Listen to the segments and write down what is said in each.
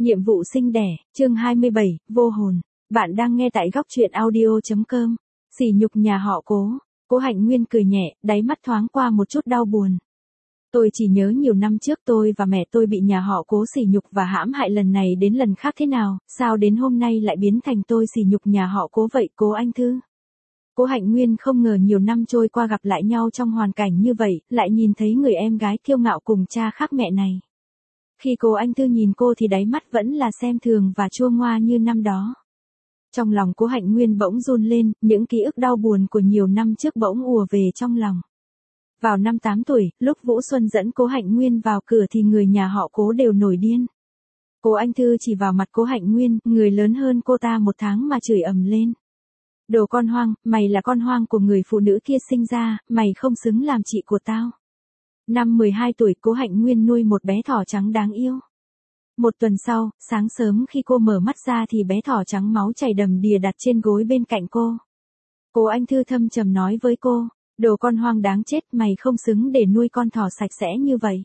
Nhiệm vụ sinh đẻ, chương 27, vô hồn. Bạn đang nghe tại góc truyện audio.com. Sỉ nhục nhà họ Cố. Cố Hạnh Nguyên cười nhẹ, đáy mắt thoáng qua một chút đau buồn. Tôi chỉ nhớ nhiều năm trước tôi và mẹ tôi bị nhà họ Cố sỉ nhục và hãm hại lần này đến lần khác thế nào, sao đến hôm nay lại biến thành tôi sỉ nhục nhà họ Cố vậy Cố anh Thư? Cố Hạnh Nguyên không ngờ nhiều năm trôi qua gặp lại nhau trong hoàn cảnh như vậy, lại nhìn thấy người em gái kiêu ngạo cùng cha khác mẹ này. Khi Cố anh Thư nhìn cô thì đáy mắt vẫn là xem thường và chua ngoa như năm đó. Trong lòng Cố Hạnh Nguyên bỗng run lên, những ký ức đau buồn của nhiều năm trước bỗng ùa về trong lòng. Vào năm 8 tuổi, lúc Vũ Xuân dẫn Cố Hạnh Nguyên vào cửa thì người nhà họ Cố đều nổi điên. Cố anh Thư chỉ vào mặt Cố Hạnh Nguyên, người lớn hơn cô ta 1 tháng mà chửi ầm lên. Đồ con hoang, mày là con hoang của người phụ nữ kia sinh ra, mày không xứng làm chị của tao. Năm 12 tuổi Cố Hạnh Nguyên nuôi một bé thỏ trắng đáng yêu. Một tuần sau, sáng sớm khi cô mở mắt ra thì bé thỏ trắng máu chảy đầm đìa đặt trên gối bên cạnh cô. Cố anh Thư thâm trầm nói với cô, đồ con hoang đáng chết, mày không xứng để nuôi con thỏ sạch sẽ như vậy.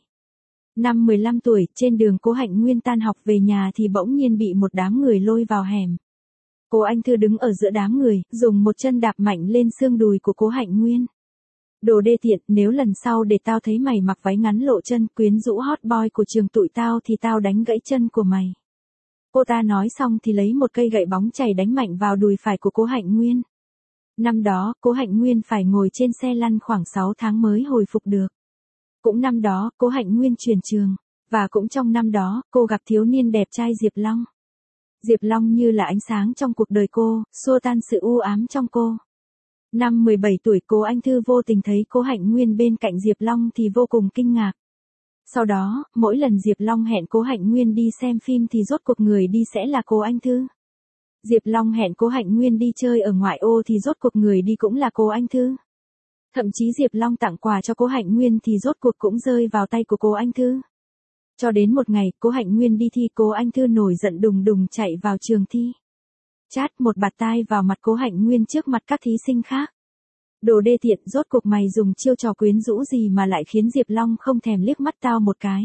Năm 15 tuổi, trên đường Cố Hạnh Nguyên tan học về nhà thì bỗng nhiên bị một đám người lôi vào hẻm. Cố anh Thư đứng ở giữa đám người, dùng một chân đạp mạnh lên xương đùi của Cố Hạnh Nguyên. Đồ đê tiện, nếu lần sau để tao thấy mày mặc váy ngắn lộ chân quyến rũ hot boy của trường tụi tao thì tao đánh gãy chân của mày. Cô ta nói xong thì lấy một cây gậy bóng chảy đánh mạnh vào đùi phải của Cố Hạnh Nguyên. Năm đó, Cố Hạnh Nguyên phải ngồi trên xe lăn khoảng 6 tháng mới hồi phục được. Cũng năm đó, Cố Hạnh Nguyên chuyển trường. Và cũng trong năm đó, cô gặp thiếu niên đẹp trai Diệp Long. Diệp Long như là ánh sáng trong cuộc đời cô, xua tan sự u ám trong cô. Năm 17 tuổi Cố anh Thư vô tình thấy Cố Hạnh Nguyên bên cạnh Diệp Long thì vô cùng kinh ngạc. Sau đó, mỗi lần Diệp Long hẹn Cố Hạnh Nguyên đi xem phim thì rốt cuộc người đi sẽ là Cố anh Thư. Diệp Long hẹn Cố Hạnh Nguyên đi chơi ở ngoại ô thì rốt cuộc người đi cũng là Cố anh Thư. Thậm chí Diệp Long tặng quà cho Cố Hạnh Nguyên thì rốt cuộc cũng rơi vào tay của Cố anh Thư. Cho đến một ngày, Cố Hạnh Nguyên đi thi, Cố anh Thư nổi giận đùng đùng chạy vào trường thi. Chát một bạt tai vào mặt Cố Hạnh Nguyên trước mặt các thí sinh khác. Đồ đê tiện, rốt cuộc mày dùng chiêu trò quyến rũ gì mà lại khiến Diệp Long không thèm liếc mắt tao một cái.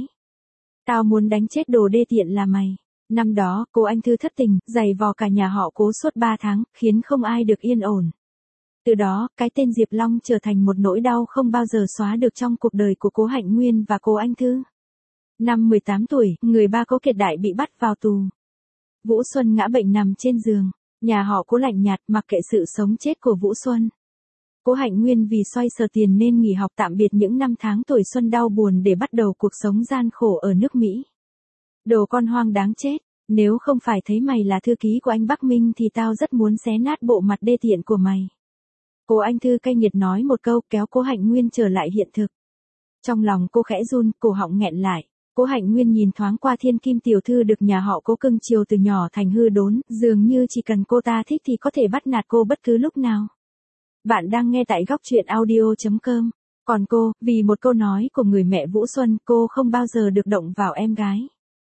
Tao muốn đánh chết đồ đê tiện là mày. Năm đó, Cố anh Thư thất tình, giày vò cả nhà họ Cố suốt 3 tháng, khiến không ai được yên ổn. Từ đó, cái tên Diệp Long trở thành một nỗi đau không bao giờ xóa được trong cuộc đời của Cố Hạnh Nguyên và Cố anh Thư. Năm 18 tuổi, người ba Cố Kiệt Đại bị bắt vào tù. Vũ Xuân ngã bệnh nằm trên giường. Nhà họ Cố lạnh nhạt mặc kệ sự sống chết của Vũ Xuân. Cố Hạnh Nguyên vì xoay sở tiền nên nghỉ học tạm biệt những năm tháng tuổi xuân đau buồn để bắt đầu cuộc sống gian khổ ở nước Mỹ. Đồ con hoang đáng chết, nếu không phải thấy mày là thư ký của anh Bắc Minh thì tao rất muốn xé nát bộ mặt đê tiện của mày. Cố anh Thư cay nghiệt nói một câu kéo Cố Hạnh Nguyên trở lại hiện thực. Trong lòng cô khẽ run, cổ họng nghẹn lại. Cố Hạnh Nguyên nhìn thoáng qua Thiên Kim tiểu thư được nhà họ Cố cưng chiều từ nhỏ thành hư đốn, dường như chỉ cần cô ta thích thì có thể bắt nạt cô bất cứ lúc nào. Bạn đang nghe tại góc truyện audio.com. Còn cô, vì một câu nói của người mẹ Vũ Xuân, cô không bao giờ được động vào em gái.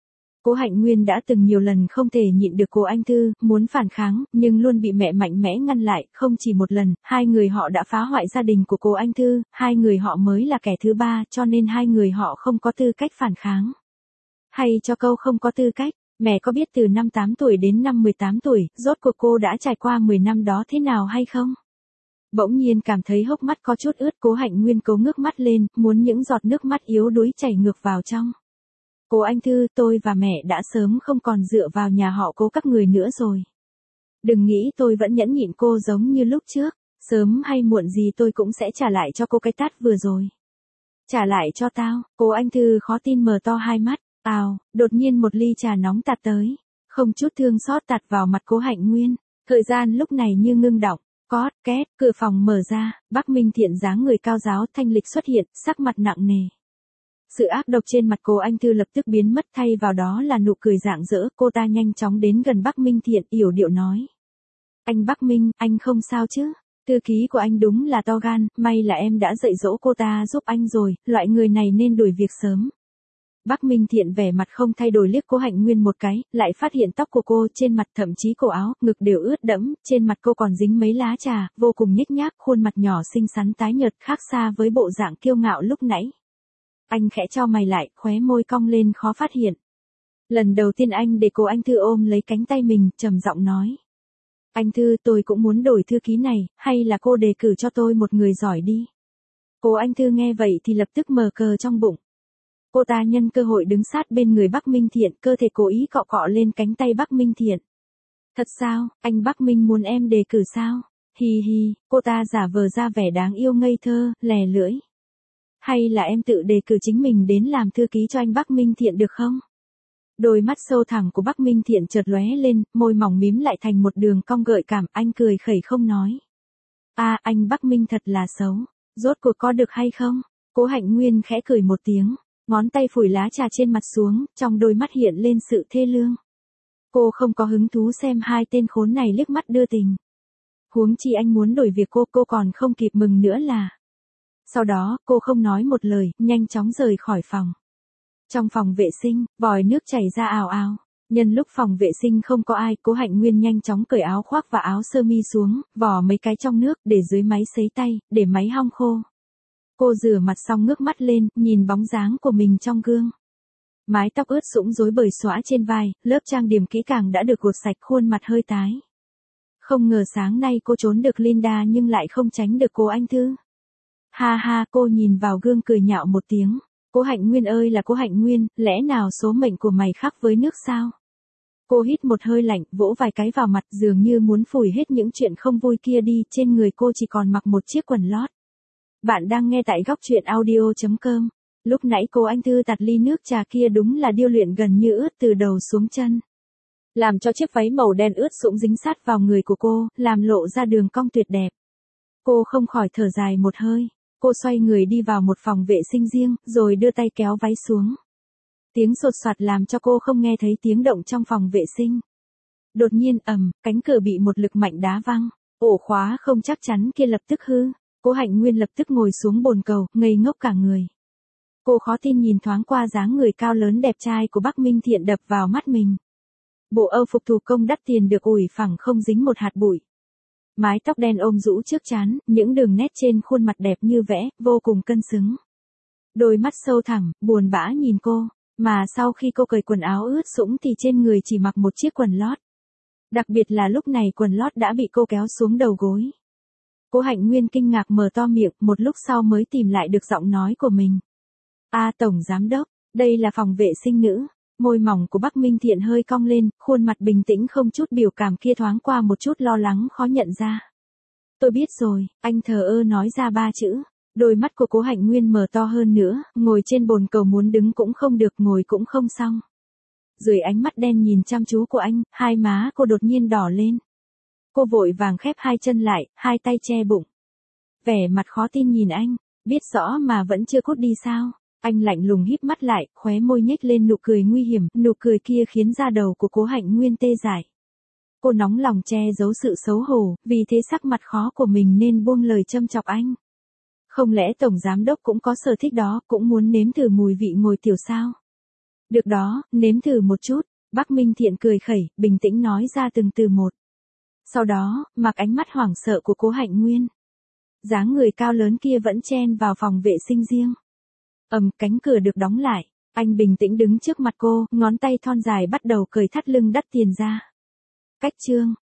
Cố Hạnh Nguyên đã từng nhiều lần không thể nhịn được Cố anh Thư, muốn phản kháng, nhưng luôn bị mẹ mạnh mẽ ngăn lại, không chỉ một lần, hai người họ đã phá hoại gia đình của Cố anh Thư, hai người họ mới là kẻ thứ ba, cho nên hai người họ không có tư cách phản kháng. Hay cho câu không có tư cách, mẹ có biết từ năm 8 tuổi đến năm 18 tuổi, rốt cuộc cô đã trải qua 10 năm đó thế nào hay không? Bỗng nhiên cảm thấy hốc mắt có chút ướt, Cố Hạnh Nguyên cố ngước mắt lên, muốn những giọt nước mắt yếu đuối chảy ngược vào trong. Cố anh Thư, tôi và mẹ đã sớm không còn dựa vào nhà họ Cố các người nữa rồi. Đừng nghĩ tôi vẫn nhẫn nhịn cô giống như lúc trước, sớm hay muộn gì tôi cũng sẽ trả lại cho cô cái tát vừa rồi. Trả lại cho tao, Cố anh Thư khó tin mở to hai mắt, đột nhiên một ly trà nóng tạt tới, không chút thương xót tạt vào mặt Cố Hạnh Nguyên, thời gian lúc này như ngưng đọng. Cót, két, cửa phòng mở ra, Bắc Minh Thiện dáng người cao giáo thanh lịch xuất hiện, sắc mặt nặng nề. Sự ác độc trên mặt Cố anh Thư lập tức biến mất, thay vào đó là nụ cười rạng rỡ, cô ta nhanh chóng đến gần Bắc Minh Thiện, yểu điệu nói. Anh Bắc Minh, anh không sao chứ? Thư ký của anh đúng là to gan, may là em đã dạy dỗ cô ta giúp anh rồi, loại người này nên đuổi việc sớm. Bắc Minh Thiện vẻ mặt không thay đổi liếc Cố Hạnh Nguyên một cái, lại phát hiện tóc của cô trên mặt thậm chí cổ áo, ngực đều ướt đẫm, trên mặt cô còn dính mấy lá trà, vô cùng nhếch nhác, khuôn mặt nhỏ xinh xắn tái nhợt khác xa với bộ dạng kiêu ngạo lúc nãy. Anh khẽ chau mày lại, khóe môi cong lên khó phát hiện. Lần đầu tiên anh để cô anh Thư ôm lấy cánh tay mình, trầm giọng nói. Anh Thư, tôi cũng muốn đổi thư ký này, hay là cô đề cử cho tôi một người giỏi đi. Cô anh Thư nghe vậy thì lập tức mờ cờ trong bụng. Cô ta nhân cơ hội đứng sát bên người Bắc Minh Thiện, cơ thể cố ý cọ cọ lên cánh tay Bắc Minh Thiện. Thật sao, anh Bắc Minh muốn em đề cử sao? Hi hi, cô ta giả vờ ra vẻ đáng yêu ngây thơ, lè lưỡi. Hay là em tự đề cử chính mình đến làm thư ký cho anh Bắc Minh Thiện được không? Đôi mắt sâu thẳm của Bắc Minh Thiện chợt lóe lên, môi mỏng mím lại thành một đường cong gợi cảm, anh cười khẩy không nói. Anh Bắc Minh thật là xấu, rốt cuộc có được hay không? Cố Hạnh Nguyên khẽ cười một tiếng, ngón tay phủi lá trà trên mặt xuống, trong đôi mắt hiện lên sự thê lương. Cô không có hứng thú xem hai tên khốn này liếc mắt đưa tình. Huống chi anh muốn đổi việc cô còn không kịp mừng nữa là. Sau đó, cô không nói một lời, nhanh chóng rời khỏi phòng. Trong phòng vệ sinh, vòi nước chảy ra ào ào. Nhân lúc phòng vệ sinh không có ai, Cố Hạnh Nguyên nhanh chóng cởi áo khoác và áo sơ mi xuống, vò mấy cái trong nước, để dưới máy sấy tay, để máy hong khô. Cô rửa mặt xong ngước mắt lên, nhìn bóng dáng của mình trong gương. Mái tóc ướt sũng rối bời xõa trên vai, lớp trang điểm kỹ càng đã được gột sạch, khuôn mặt hơi tái. Không ngờ sáng nay cô trốn được Linda nhưng lại không tránh được cô anh Thư. Ha ha, cô nhìn vào gương cười nhạo một tiếng. Cố Hạnh Nguyên ơi là Cố Hạnh Nguyên, lẽ nào số mệnh của mày khác với nước sao? Cô hít một hơi lạnh, vỗ vài cái vào mặt, dường như muốn phủi hết những chuyện không vui kia đi, trên người cô chỉ còn mặc một chiếc quần lót. Bạn đang nghe tại góc truyện audio.com. Lúc nãy cô anh Thư tạt ly nước trà kia đúng là điêu luyện gần như ướt từ đầu xuống chân. Làm cho chiếc váy màu đen ướt sũng dính sát vào người của cô, làm lộ ra đường cong tuyệt đẹp. Cô không khỏi thở dài một hơi. Cô xoay người đi vào một phòng vệ sinh riêng, rồi đưa tay kéo váy xuống. Tiếng sột soạt làm cho cô không nghe thấy tiếng động trong phòng vệ sinh. Đột nhiên cánh cửa bị một lực mạnh đá văng. Ổ khóa không chắc chắn kia lập tức hư. Cố Hạnh Nguyên lập tức ngồi xuống bồn cầu, ngây ngốc cả người. Cô khó tin nhìn thoáng qua dáng người cao lớn đẹp trai của Bắc Minh Thiện đập vào mắt mình. Bộ âu phục thủ công đắt tiền được ủi phẳng không dính một hạt bụi. Mái tóc đen ôm rũ trước trán, những đường nét trên khuôn mặt đẹp như vẽ, vô cùng cân xứng. Đôi mắt sâu thẳm, buồn bã nhìn cô, mà sau khi cô cởi quần áo ướt sũng thì trên người chỉ mặc một chiếc quần lót. Đặc biệt là lúc này quần lót đã bị cô kéo xuống đầu gối. Cố Hạnh Nguyên kinh ngạc mở to miệng, một lúc sau mới tìm lại được giọng nói của mình. Tổng giám đốc, đây là phòng vệ sinh nữ. Môi mỏng của Bắc Minh Thiện hơi cong lên, khuôn mặt bình tĩnh không chút biểu cảm kia thoáng qua một chút lo lắng khó nhận ra. Tôi biết rồi, anh thờ ơ nói ra 3 chữ. Đôi mắt của Cố Hạnh Nguyên mở to hơn nữa, ngồi trên bồn cầu muốn đứng cũng không được, ngồi cũng không xong. Dưới ánh mắt đen nhìn chăm chú của anh, hai má cô đột nhiên đỏ lên. Cô vội vàng khép hai chân lại, hai tay che bụng. Vẻ mặt khó tin nhìn anh, biết rõ mà vẫn chưa cút đi sao? Anh lạnh lùng híp mắt lại, khóe môi nhếch lên nụ cười nguy hiểm, nụ cười kia khiến da đầu của Cố Hạnh Nguyên tê dại. Cô nóng lòng che giấu sự xấu hổ, vì thế sắc mặt khó của mình nên buông lời châm chọc anh. Không lẽ tổng giám đốc cũng có sở thích đó, cũng muốn nếm thử mùi vị ngồi tiểu sao? Được đó, nếm thử một chút. Bắc Minh Thiện cười khẩy, bình tĩnh nói ra từng từ một. Sau đó, mặc ánh mắt hoảng sợ của Cố Hạnh Nguyên. Dáng người cao lớn kia vẫn chen vào phòng vệ sinh riêng. Cánh cửa được đóng lại. Anh bình tĩnh đứng trước mặt cô, ngón tay thon dài bắt đầu cởi thắt lưng đắt tiền ra. Cách chương